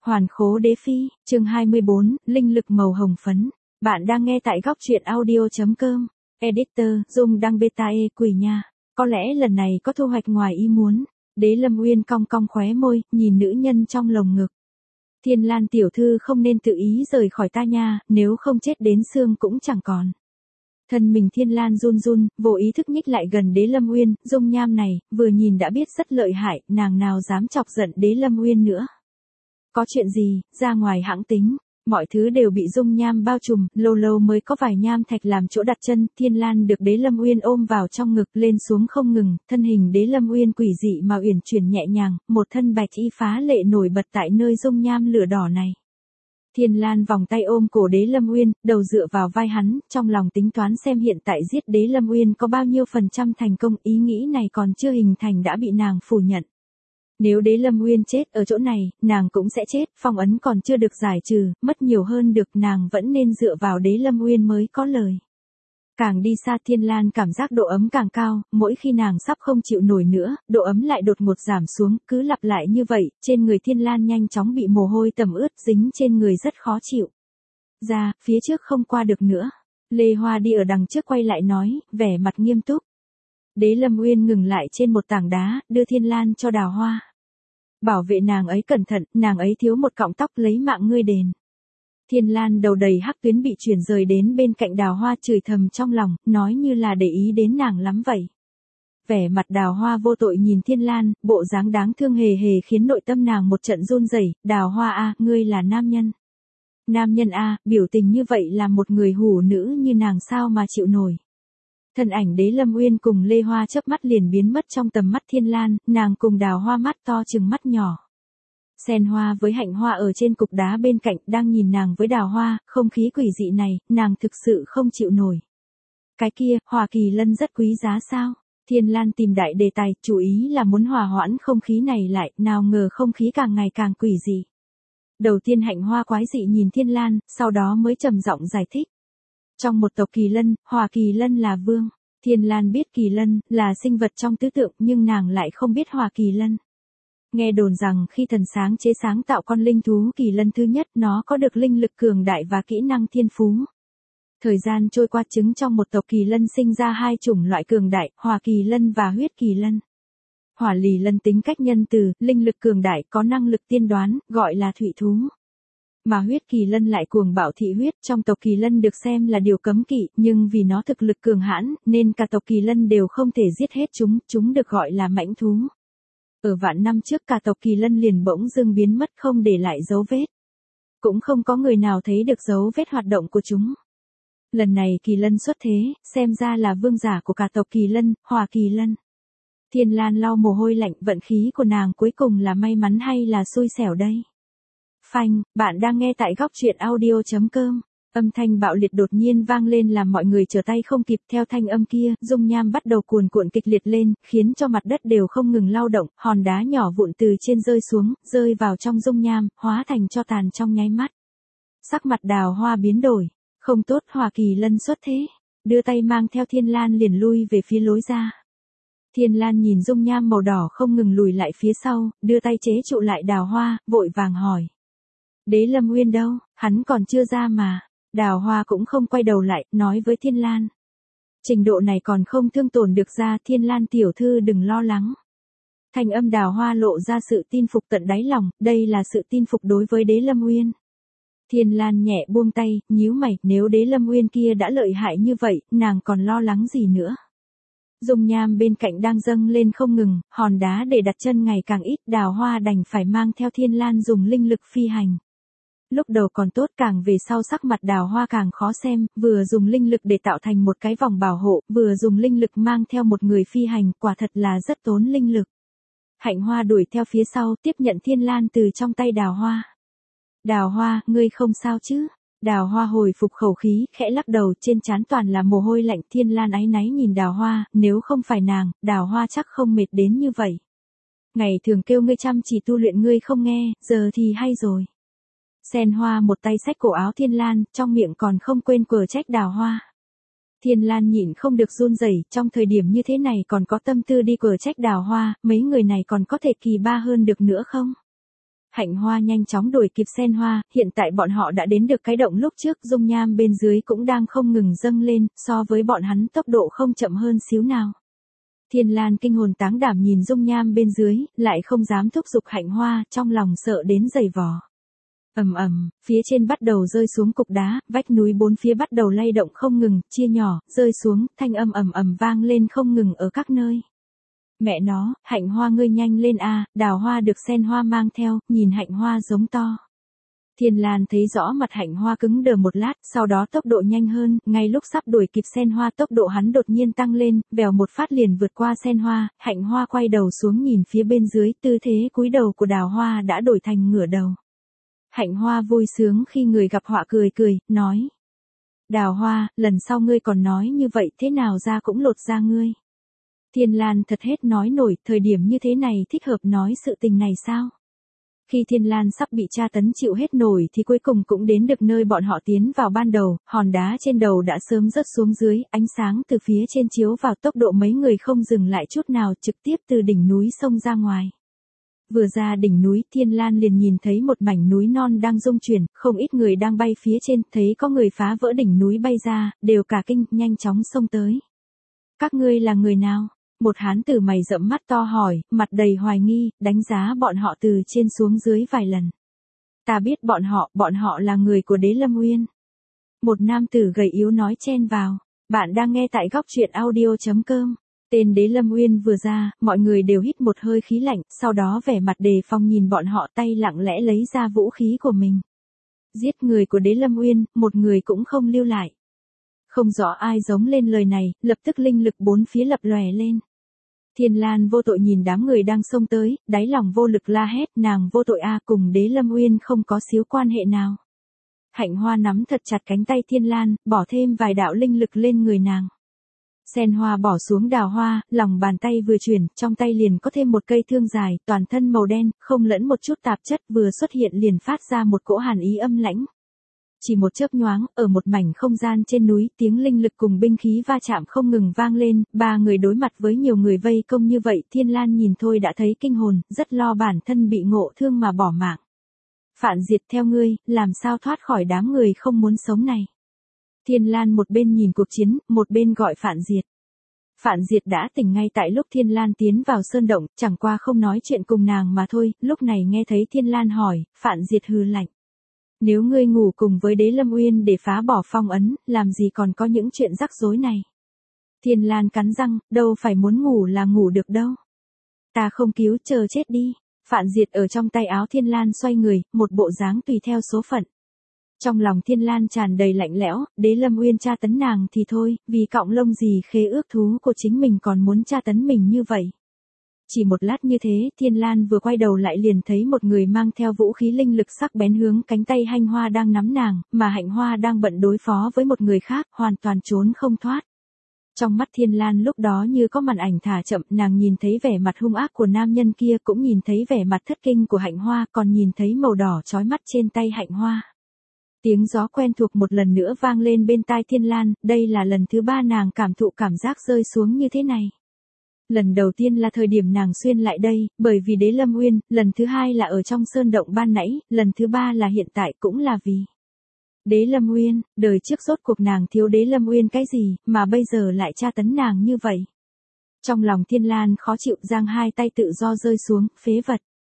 Hoàn khố đế phi, chương 24, linh lực màu hồng phấn. Bạn đang nghe tại góc truyện audio.com. Editor, Dung đăng beta quỷ nha. Có lẽ lần này có thu hoạch ngoài ý muốn. Đế Lâm Uyên cong cong khóe môi, nhìn nữ nhân trong lồng ngực. Thiên Lan tiểu thư không nên tự ý rời khỏi ta nha, nếu không chết đến xương cũng chẳng còn. Thân mình Thiên Lan run run, vô ý thức nhích lại gần Đế Lâm Uyên, dung nham này, vừa nhìn đã biết rất lợi hại, nàng nào dám chọc giận Đế Lâm Uyên nữa. Có chuyện gì, ra ngoài hãng tính, mọi thứ đều bị dung nham bao trùm, lâu lâu mới có vài nham thạch làm chỗ đặt chân, Thiên Lan được Đế Lâm Uyên ôm vào trong ngực lên xuống không ngừng, thân hình Đế Lâm Uyên quỷ dị mà uyển chuyển nhẹ nhàng, một thân bạch y phá lệ nổi bật tại nơi dung nham lửa đỏ này. Thiên Lan vòng tay ôm cổ Đế Lâm Uyên, đầu dựa vào vai hắn, trong lòng tính toán xem hiện tại giết Đế Lâm Uyên có bao nhiêu % thành công, ý nghĩ này còn chưa hình thành đã bị nàng phủ nhận. Nếu Đế Lâm Uyên chết ở chỗ này, nàng cũng sẽ chết, phong ấn còn chưa được giải trừ, mất nhiều hơn được, nàng vẫn nên dựa vào Đế Lâm Uyên mới có lời. Càng đi xa Thiên Lan cảm giác độ ấm càng cao, mỗi khi nàng sắp không chịu nổi nữa, độ ấm lại đột ngột giảm xuống, cứ lặp lại như vậy, trên người Thiên Lan nhanh chóng bị mồ hôi tẩm ướt dính trên người rất khó chịu. Ra, phía trước không qua được nữa. Lê Hoa đi ở đằng trước quay lại nói, vẻ mặt nghiêm túc. Đế Lâm Uyên ngừng lại trên một tảng đá, đưa Thiên Lan cho Đào Hoa. Bảo vệ nàng ấy cẩn thận, nàng ấy thiếu một cọng tóc lấy mạng ngươi đền. Thiên Lan đầu đầy hắc tuyến bị chuyển rời đến bên cạnh Đào Hoa chửi thầm trong lòng, nói như là để ý đến nàng lắm vậy. Vẻ mặt Đào Hoa vô tội nhìn Thiên Lan, bộ dáng đáng thương hề hề khiến nội tâm nàng một trận run rẩy. Đào Hoa a, ngươi là nam nhân. Nam nhân a, biểu tình như vậy là một người hủ nữ như nàng sao mà chịu nổi. Thân ảnh Đế Lâm Uyên cùng Lê Hoa chớp mắt liền biến mất trong tầm mắt Thiên Lan, nàng cùng Đào Hoa mắt to chừng mắt nhỏ. Sen Hoa với Hạnh Hoa ở trên cục đá bên cạnh đang nhìn nàng với Đào Hoa, không khí quỷ dị này, nàng thực sự không chịu nổi. Cái kia, Hoa Kỳ Lân rất quý giá sao? Thiên Lan tìm đại đề tài, chủ ý là muốn hòa hoãn không khí này lại, nào ngờ không khí càng ngày càng quỷ dị. Đầu tiên Hạnh Hoa quái dị nhìn Thiên Lan, sau đó mới trầm giọng giải thích. Trong một tộc Kỳ Lân, Hoa Kỳ Lân là vương. Thiên Lan biết Kỳ Lân là sinh vật trong tứ tượng nhưng nàng lại không biết Hoa Kỳ Lân. Nghe đồn rằng khi thần sáng chế sáng tạo con linh thú Kỳ Lân thứ nhất nó có được linh lực cường đại và kỹ năng thiên phú. Thời gian trôi qua trứng trong một tộc Kỳ Lân sinh ra hai chủng loại cường đại, Hoa Kỳ Lân và Huyết Kỳ Lân. Hỏa Lì Lân tính cách nhân từ, linh lực cường đại có năng lực tiên đoán, gọi là thủy thú. Mà Huyết Kỳ Lân lại cuồng bạo thị huyết, trong tộc Kỳ Lân được xem là điều cấm kỵ, nhưng vì nó thực lực cường hãn, nên cả tộc Kỳ Lân đều không thể giết hết chúng được gọi là mãnh thú. Ở vạn năm trước cả tộc Kỳ Lân liền bỗng dưng biến mất không để lại dấu vết. Cũng không có người nào thấy được dấu vết hoạt động của chúng. Lần này Kỳ Lân xuất thế, xem ra là vương giả của cả tộc Kỳ Lân, Hoa Kỳ Lân. Thiên Lan lau mồ hôi lạnh, vận khí của nàng cuối cùng là may mắn hay là xui xẻo đây? Phanh, bạn đang nghe tại góc truyện audio.com. Âm thanh bạo liệt đột nhiên vang lên làm mọi người trở tay không kịp, theo thanh âm kia, dung nham bắt đầu cuồn cuộn kịch liệt lên, khiến cho mặt đất đều không ngừng lao động, hòn đá nhỏ vụn từ trên rơi xuống, rơi vào trong dung nham, hóa thành tro tàn trong nháy mắt. Sắc mặt Đào Hoa biến đổi, không tốt, Hoa Kỳ Lân xuất thế, đưa tay mang theo Thiên Lan liền lui về phía lối ra. Thiên Lan nhìn dung nham màu đỏ không ngừng lùi lại phía sau, đưa tay chế trụ lại Đào Hoa, vội vàng hỏi. Đế Lâm Uyên đâu, hắn còn chưa ra mà. Đào Hoa cũng không quay đầu lại, nói với Thiên Lan. Trình độ này còn không thương tổn được ra, Thiên Lan tiểu thư đừng lo lắng. Thanh âm Đào Hoa lộ ra sự tin phục tận đáy lòng, đây là sự tin phục đối với Đế Lâm Uyên. Thiên Lan nhẹ buông tay, nhíu mày, nếu Đế Lâm Uyên kia đã lợi hại như vậy, nàng còn lo lắng gì nữa. Dung nham bên cạnh đang dâng lên không ngừng, hòn đá để đặt chân ngày càng ít, Đào Hoa đành phải mang theo Thiên Lan dùng linh lực phi hành. Lúc đầu còn tốt, càng về sau sắc mặt Đào Hoa càng khó xem, vừa dùng linh lực để tạo thành một cái vòng bảo hộ, vừa dùng linh lực mang theo một người phi hành, quả thật là rất tốn linh lực. Hạnh Hoa đuổi theo phía sau, tiếp nhận Thiên Lan từ trong tay Đào Hoa. Đào Hoa, ngươi không sao chứ? Đào Hoa hồi phục khẩu khí, khẽ lắc đầu, trên trán toàn là mồ hôi lạnh. Thiên Lan áy náy nhìn Đào Hoa, nếu không phải nàng, Đào Hoa chắc không mệt đến như vậy. Ngày thường kêu ngươi chăm chỉ tu luyện ngươi không nghe, giờ thì hay rồi. Sen Hoa một tay xách cổ áo Thiên Lan, trong miệng còn không quên quở trách Đào Hoa. Thiên Lan nhịn không được run rẩy, trong thời điểm như thế này còn có tâm tư đi quở trách Đào Hoa, mấy người này còn có thể kỳ ba hơn được nữa không? Hạnh Hoa nhanh chóng đuổi kịp Sen Hoa, hiện tại bọn họ đã đến được cái động lúc trước, dung nham bên dưới cũng đang không ngừng dâng lên, so với bọn hắn tốc độ không chậm hơn xíu nào. Thiên Lan kinh hồn táng đảm nhìn dung nham bên dưới, lại không dám thúc giục Hạnh Hoa, trong lòng sợ đến dày vò. Ầm ầm, phía trên bắt đầu rơi xuống cục đá, vách núi bốn phía bắt đầu lay động không ngừng, chia nhỏ, rơi xuống, thanh âm ầm ầm vang lên không ngừng ở các nơi. Mẹ nó, Hạnh Hoa ngươi nhanh lên a, Đào Hoa được Sen Hoa mang theo, nhìn Hạnh Hoa giống to. Thiên Lan thấy rõ mặt Hạnh Hoa cứng đờ một lát, sau đó tốc độ nhanh hơn, ngay lúc sắp đuổi kịp Sen Hoa tốc độ hắn đột nhiên tăng lên, vèo một phát liền vượt qua Sen Hoa, Hạnh Hoa quay đầu xuống nhìn phía bên dưới, tư thế cúi đầu của Đào Hoa đã đổi thành ngửa đầu. Hạnh Hoa vui sướng khi người gặp họa cười cười, nói. Đào Hoa, lần sau ngươi còn nói như vậy thế nào ra cũng lột da ngươi. Thiên Lan thật hết nói nổi, thời điểm như thế này thích hợp nói sự tình này sao? Khi Thiên Lan sắp bị tra tấn chịu hết nổi thì cuối cùng cũng đến được nơi bọn họ tiến vào ban đầu, hòn đá trên đầu đã sớm rớt xuống dưới, ánh sáng từ phía trên chiếu vào tốc độ mấy người không dừng lại chút nào trực tiếp từ đỉnh núi xông ra ngoài. Vừa ra đỉnh núi, Thiên Lan liền nhìn thấy một mảnh núi non đang rung chuyển, không ít người đang bay phía trên, thấy có người phá vỡ đỉnh núi bay ra, đều cả kinh, nhanh chóng xông tới. Các ngươi là người nào? Một hán tử mày rậm mắt to hỏi, mặt đầy hoài nghi, đánh giá bọn họ từ trên xuống dưới vài lần. Ta biết bọn họ là người của Đế Lâm Uyên. Một nam tử gầy yếu nói chen vào, bạn đang nghe tại góc truyện audio.com. Tên Đế Lâm Uyên vừa ra, mọi người đều hít một hơi khí lạnh, sau đó vẻ mặt đề phòng nhìn bọn họ, tay lặng lẽ lấy ra vũ khí của mình. Giết người của Đế Lâm Uyên, một người cũng không lưu lại. Không rõ ai giống lên lời này, lập tức linh lực bốn phía lập lòe lên. Thiên Lan vô tội nhìn đám người đang xông tới, đáy lòng vô lực la hét, nàng vô tội a, cùng Đế Lâm Uyên không có xíu quan hệ nào. Hạnh Hoa nắm thật chặt cánh tay Thiên Lan, bỏ thêm vài đạo linh lực lên người nàng. Sen Hoa bỏ xuống Đào Hoa, lòng bàn tay vừa chuyển, trong tay liền có thêm một cây thương dài, toàn thân màu đen, không lẫn một chút tạp chất, vừa xuất hiện liền phát ra một cỗ hàn ý âm lãnh. Chỉ một chớp nhoáng, ở một mảnh không gian trên núi, tiếng linh lực cùng binh khí va chạm không ngừng vang lên, ba người đối mặt với nhiều người vây công như vậy, Thiên Lan nhìn thôi đã thấy kinh hồn, rất lo bản thân bị ngộ thương mà bỏ mạng. Phản Diệt theo ngươi, làm sao thoát khỏi đám người không muốn sống này. Thiên Lan một bên nhìn cuộc chiến, một bên gọi Phản Diệt. Phản Diệt đã tỉnh ngay tại lúc Thiên Lan tiến vào sơn động, chẳng qua không nói chuyện cùng nàng mà thôi, lúc này nghe thấy Thiên Lan hỏi, Phản Diệt hừ lạnh. Nếu ngươi ngủ cùng với Đế Lâm Uyên để phá bỏ phong ấn, làm gì còn có những chuyện rắc rối này. Thiên Lan cắn răng, đâu phải muốn ngủ là ngủ được đâu. Ta không cứu, chờ chết đi. Phản Diệt ở trong tay áo Thiên Lan xoay người, một bộ dáng tùy theo số phận. Trong lòng Thiên Lan tràn đầy lạnh lẽo, Đế Lâm Uyên tra tấn nàng thì thôi, vì cọng lông gì khế ước thú của chính mình còn muốn tra tấn mình như vậy. Chỉ một lát như thế, Thiên Lan vừa quay đầu lại liền thấy một người mang theo vũ khí linh lực sắc bén hướng cánh tay Hạnh Hoa đang nắm nàng, mà Hạnh Hoa đang bận đối phó với một người khác, hoàn toàn trốn không thoát. Trong mắt Thiên Lan lúc đó như có màn ảnh thả chậm, nàng nhìn thấy vẻ mặt hung ác của nam nhân kia, cũng nhìn thấy vẻ mặt thất kinh của Hạnh Hoa, còn nhìn thấy màu đỏ chói mắt trên tay Hạnh Hoa. Tiếng gió quen thuộc một lần nữa vang lên bên tai Thiên Lan, đây là lần thứ 3 nàng cảm thụ cảm giác rơi xuống như thế này. Lần đầu tiên là thời điểm nàng xuyên lại đây, bởi vì Đế Lâm Uyên, lần thứ 2 là ở trong sơn động ban nãy, lần thứ 3 là hiện tại cũng là vì Đế Lâm Uyên, đời trước rốt cuộc nàng thiếu Đế Lâm Uyên cái gì, mà bây giờ lại tra tấn nàng như vậy. Trong lòng Thiên Lan khó chịu, giang hai tay tự do rơi xuống, phế vật.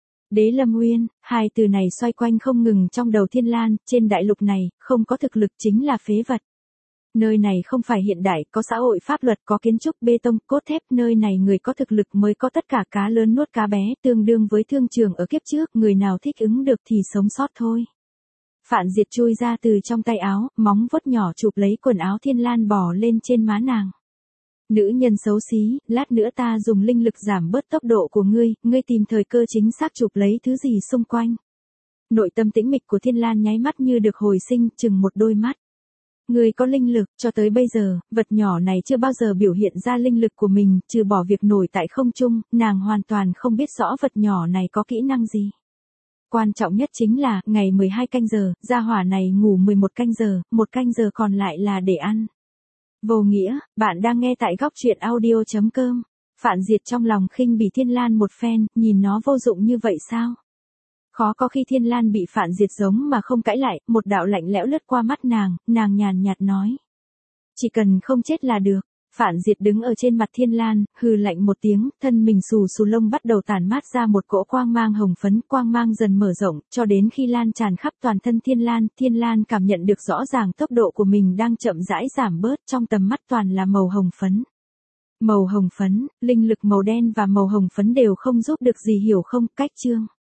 Đế Lâm Uyên, hai từ này xoay quanh không ngừng trong đầu Thiên Lan, trên đại lục này, không có thực lực chính là phế vật. Nơi này không phải hiện đại, có xã hội pháp luật, có kiến trúc bê tông, cốt thép, nơi này người có thực lực mới có tất cả, cá lớn nuốt cá bé, tương đương với thương trường ở kiếp trước, người nào thích ứng được thì sống sót thôi. Phản Diệt chui ra từ trong tay áo, móng vuốt nhỏ chụp lấy quần áo Thiên Lan bò lên trên má nàng. Nữ nhân xấu xí, lát nữa ta dùng linh lực giảm bớt tốc độ của ngươi, ngươi tìm thời cơ chính xác chụp lấy thứ gì xung quanh. Nội tâm tĩnh mịch của Thiên Lan nháy mắt như được hồi sinh, chừng một đôi mắt. Ngươi có linh lực, cho tới bây giờ, vật nhỏ này chưa bao giờ biểu hiện ra linh lực của mình, trừ bỏ việc nổi tại không trung, nàng hoàn toàn không biết rõ vật nhỏ này có kỹ năng gì. Quan trọng nhất chính là, ngày 12 canh giờ, gia hỏa này ngủ 11 canh giờ, 1 canh giờ còn lại là để ăn. Vô nghĩa, bạn đang nghe tại góc truyện audio.com. Phản Diệt trong lòng khinh bỉ Thiên Lan một phen, nhìn nó vô dụng như vậy sao? Khó có khi Thiên Lan bị Phạn Diệt giống mà không cãi lại, một đạo lạnh lẽo lướt qua mắt nàng nhàn nhạt nói. Chỉ cần không chết là được. Phạn Diệt đứng ở trên mặt Thiên Lan, hừ lạnh một tiếng, thân mình xù xù lông bắt đầu tản mát ra một cỗ quang mang hồng phấn, quang mang dần mở rộng, cho đến khi lan tràn khắp toàn thân Thiên Lan cảm nhận được rõ ràng tốc độ của mình đang chậm rãi giảm bớt, trong tầm mắt toàn là màu hồng phấn. Màu hồng phấn, linh lực màu đen và màu hồng phấn đều không giúp được gì hiểu không, cách chương.